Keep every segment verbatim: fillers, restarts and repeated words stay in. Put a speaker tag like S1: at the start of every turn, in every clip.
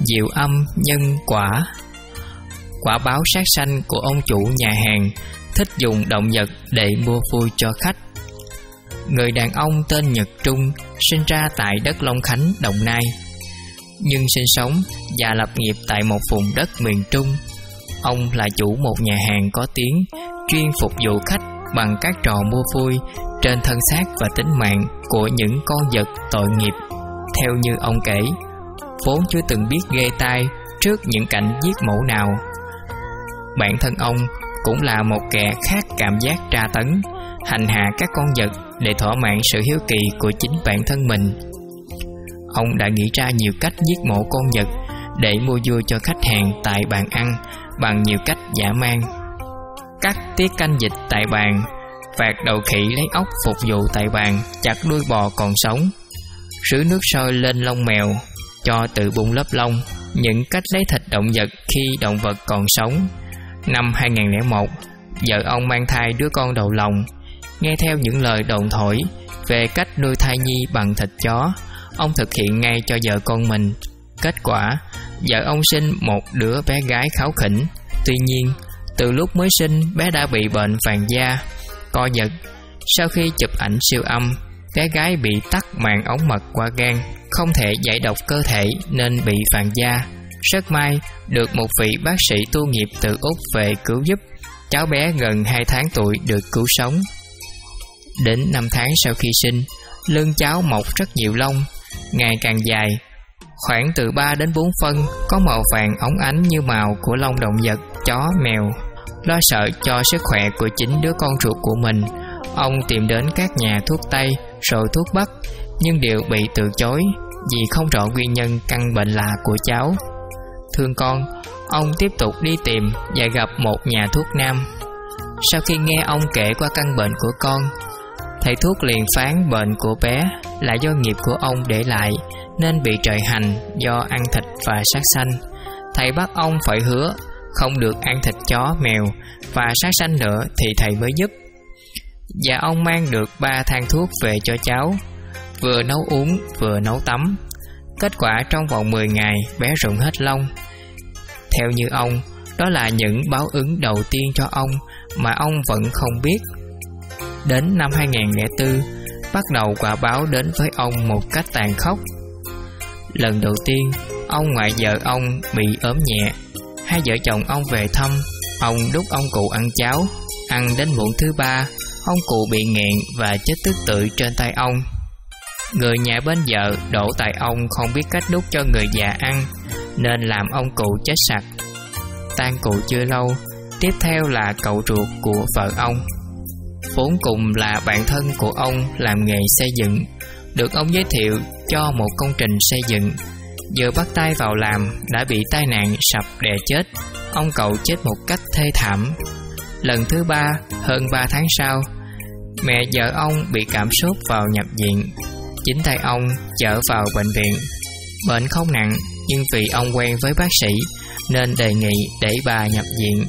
S1: diệu âm nhân quả. Quả báo sát sanh của ông chủ nhà hàng thích dùng động vật để mua vui cho khách. Người đàn ông tên Nhật Trung sinh ra tại đất Long Khánh, Đồng Nai, nhưng sinh sống và lập nghiệp tại một vùng đất miền Trung. Ông là chủ một nhà hàng có tiếng, chuyên phục vụ khách bằng các trò mua vui trên thân xác và tính mạng của những con vật tội nghiệp. Theo như ông kể, vốn chưa từng biết ghê tai trước những cảnh giết mổ nào. Bản thân ông cũng là một kẻ khác cảm giác tra tấn, hành hạ các con vật để thỏa mãn sự hiếu kỳ của chính bản thân mình. Ông đã nghĩ ra nhiều cách giết mổ con vật để mua vui cho khách hàng tại bàn ăn bằng nhiều cách dã man. Cắt tiết canh vịt tại bàn, vạc đầu khỉ lấy ốc phục vụ tại bàn, chặt đuôi bò còn sống, rưới nước sôi lên lông mèo, cho tự bung lớp lông, những cách lấy thịt động vật khi động vật còn sống. Năm hai không không một, vợ ông mang thai đứa con đầu lòng. Nghe theo những lời đồn thổi về cách nuôi thai nhi bằng thịt chó, ông thực hiện ngay cho vợ con mình. Kết quả, vợ ông sinh một đứa bé gái kháu khỉnh. Tuy nhiên, từ lúc mới sinh, bé đã bị bệnh vàng da, co giật. Sau khi chụp ảnh siêu âm, bé gái bị tắc màng ống mật qua gan, không thể giải độc cơ thể nên bị vàng da. Rất may được một vị bác sĩ tu nghiệp từ Úc về cứu giúp. Cháu bé gần hai tháng tuổi được cứu sống. Đến năm tháng sau khi sinh, lưng cháu mọc rất nhiều lông, ngày càng dài, khoảng từ ba đến bốn phân, có màu vàng óng ánh như màu của lông động vật, chó, mèo. Lo sợ cho sức khỏe của chính đứa con ruột của mình, ông tìm đến các nhà thuốc Tây rồi thuốc Bắc, nhưng đều bị từ chối vì không rõ nguyên nhân căn bệnh lạ của cháu. Thương con, ông tiếp tục đi tìm và gặp một nhà thuốc Nam. Sau khi nghe ông kể qua căn bệnh của con, thầy thuốc liền phán bệnh của bé là do nghiệp của ông để lại nên bị trời hành do ăn thịt và sát sanh. Thầy bắt ông phải hứa không được ăn thịt chó, mèo và sát sanh nữa thì thầy mới giúp. Và ông mang được ba thang thuốc về cho cháu, vừa nấu uống vừa nấu tắm. Kết quả trong vòng mười ngày bé rụng hết lông. Theo như ông, đó là những báo ứng đầu tiên cho ông mà ông vẫn không biết. Đến năm hai không không bốn, bắt đầu quả báo đến với ông một cách tàn khốc. Lần đầu tiên, ông ngoại vợ ông bị ốm nhẹ. Hai vợ chồng ông về thăm, ông đút ông cụ ăn cháo. Ăn đến muỗng thứ ba, ông cụ bị nghẹn và chết tức tưởi trên tay ông. Người nhà bên vợ đổ tại ông không biết cách đút cho người già ăn, nên làm ông cụ chết sặc. Tang cụ chưa lâu, tiếp theo là cậu ruột của vợ ông, vốn cùng là bạn thân của ông làm nghề xây dựng, được ông giới thiệu cho một công trình xây dựng. Vừa bắt tay vào làm đã bị tai nạn sập đè chết. Ông cậu chết một cách thê thảm. Lần thứ ba, hơn ba tháng sau, mẹ vợ ông bị cảm sốt vào nhập viện. Chính tay ông chở vào bệnh viện. Bệnh không nặng, nhưng vì ông quen với bác sĩ nên đề nghị để bà nhập viện.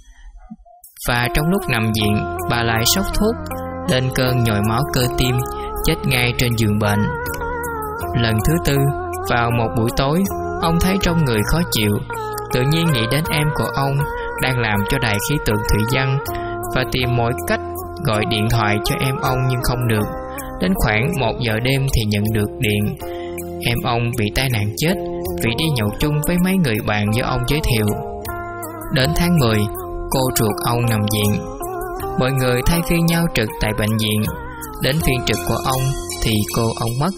S1: Và trong lúc nằm viện, bà lại sốc thuốc, lên cơn nhồi máu cơ tim, chết ngay trên giường bệnh. Lần thứ tư, vào một buổi tối, ông thấy trong người khó chịu, tự nhiên nghĩ đến em của ông đang làm cho đài khí tượng thủy văn và tìm mọi cách gọi điện thoại cho em ông nhưng không được. Đến khoảng một giờ đêm thì nhận được điện. Em ông bị tai nạn chết vì đi nhậu chung với mấy người bạn do ông giới thiệu. Đến tháng mười, cô ruột ông nằm viện. Mọi người thay phiên nhau trực tại bệnh viện. Đến phiên trực của ông thì cô ông mất.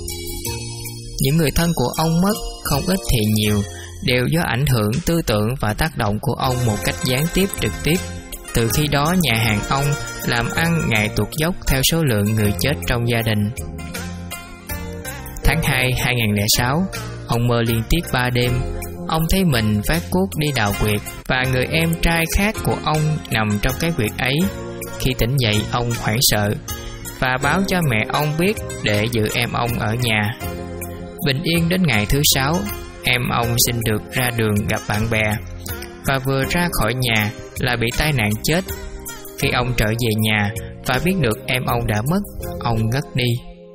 S1: Những người thân của ông mất, không ít thì nhiều, đều do ảnh hưởng tư tưởng và tác động của ông một cách gián tiếp trực tiếp. Từ khi đó nhà hàng ông làm ăn ngày tuột dốc theo số lượng người chết trong gia đình. Tháng hai hai không không sáu, ông mơ liên tiếp ba đêm. Ông thấy mình vác cuốc đi đào quyệt và người em trai khác của ông nằm trong cái quyệt ấy. Khi tỉnh dậy ông hoảng sợ và báo cho mẹ ông biết để giữ em ông ở nhà. Bình yên đến ngày thứ sáu, em ông xin được ra đường gặp bạn bè và vừa ra khỏi nhà là bị tai nạn chết. Khi ông trở về nhà và biết được em ông đã mất, ông ngất đi.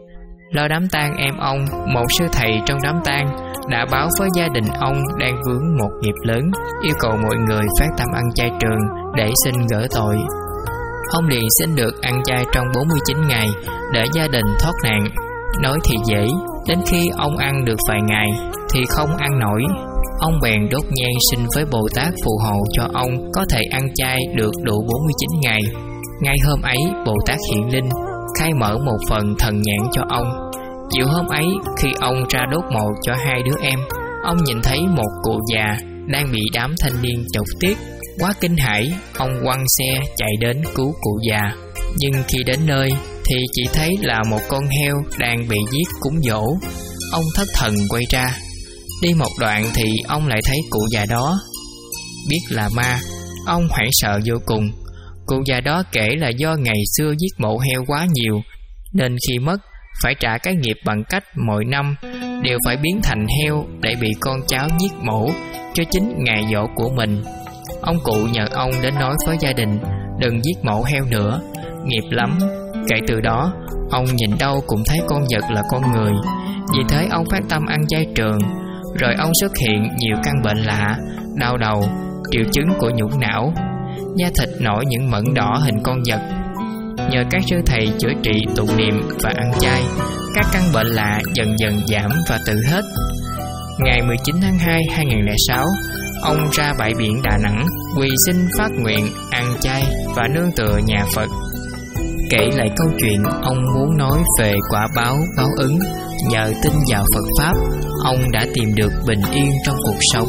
S1: Lo đám tang em ông, một sư thầy trong đám tang đã báo với gia đình ông đang vướng một nghiệp lớn, yêu cầu mọi người phát tâm ăn chay trường để xin gỡ tội. Ông liền xin được ăn chay trong bốn mươi chín ngày để gia đình thoát nạn. Nói thì dễ, đến khi ông ăn được vài ngày thì không ăn nổi. Ông bèn đốt nhang xin với Bồ Tát phù hộ cho ông có thể ăn chay được đủ bốn mươi chín ngày. Ngay hôm ấy, Bồ Tát hiện linh, khai mở một phần thần nhãn cho ông. Chiều hôm ấy, khi ông ra đốt mộ cho hai đứa em, ông nhìn thấy một cụ già đang bị đám thanh niên chọc tiết. Quá kinh hãi, ông quăng xe chạy đến cứu cụ già. Nhưng khi đến nơi thì chỉ thấy là một con heo đang bị giết cúng dỗ. Ông thất thần quay ra. Đi một đoạn thì ông lại thấy cụ già đó. Biết là ma, ông hoảng sợ vô cùng. Cụ già đó kể là do ngày xưa giết mổ heo quá nhiều, nên khi mất phải trả cái nghiệp bằng cách mỗi năm đều phải biến thành heo để bị con cháu giết mổ cho chính ngày giỗ của mình. Ông cụ nhờ ông đến nói với gia đình đừng giết mổ heo nữa, nghiệp lắm. Kể từ đó, ông nhìn đâu cũng thấy con vật là con người. Vì thế ông phát tâm ăn chay trường. Rồi ông xuất hiện nhiều căn bệnh lạ, đau đầu, triệu chứng của nhũng não, da thịt nổi những mẩn đỏ hình con vật. Nhờ các sư thầy chữa trị tụng niệm và ăn chay, các căn bệnh lạ dần dần giảm và tự hết. Ngày mười chín tháng hai năm hai nghìn không trăm lẻ sáu, ông ra bãi biển Đà Nẵng quỳ xin phát nguyện ăn chay và nương tựa nhà Phật. Kể lại câu chuyện ông muốn nói về quả báo báo ứng. Nhờ tin vào Phật Pháp, ông đã tìm được bình yên trong cuộc sống.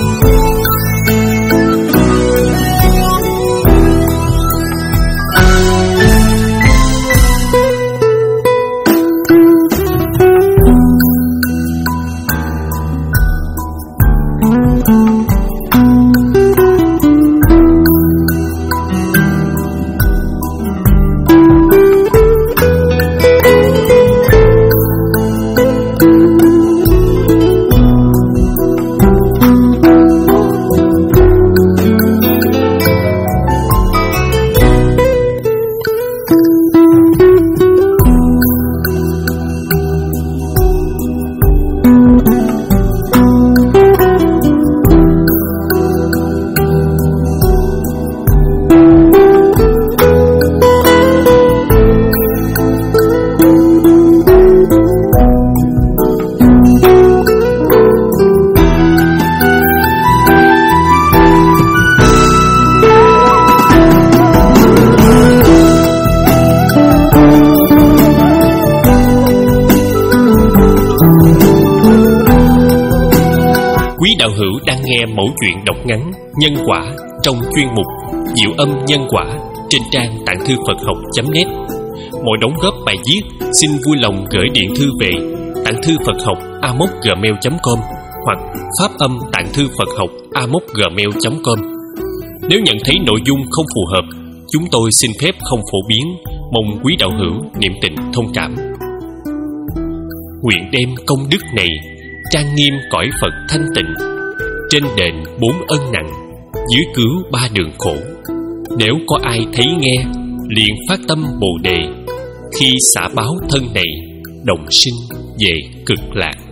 S2: Nghe mẫu chuyện đọc ngắn Nhân Quả trong chuyên mục Diệu Âm Nhân Quả trên trang tạng thư Phật học chấm net. Mọi đóng góp bài viết xin vui lòng gửi điện thư về tạng thư Phật học a m o c gmail chấm com hoặc phát âm tạng thư Phật học a m o c gmail chấm com. Nếu nhận thấy nội dung không phù hợp, chúng tôi xin phép không phổ biến, mong quý đạo hữu niệm tình thông cảm. Nguyện đem công đức này trang nghiêm cõi Phật thanh tịnh, trên đền bốn ân nặng, dưới cứu ba đường khổ. Nếu có ai thấy nghe, liền phát tâm Bồ đề, khi xả báo thân này, đồng sinh về cực lạc.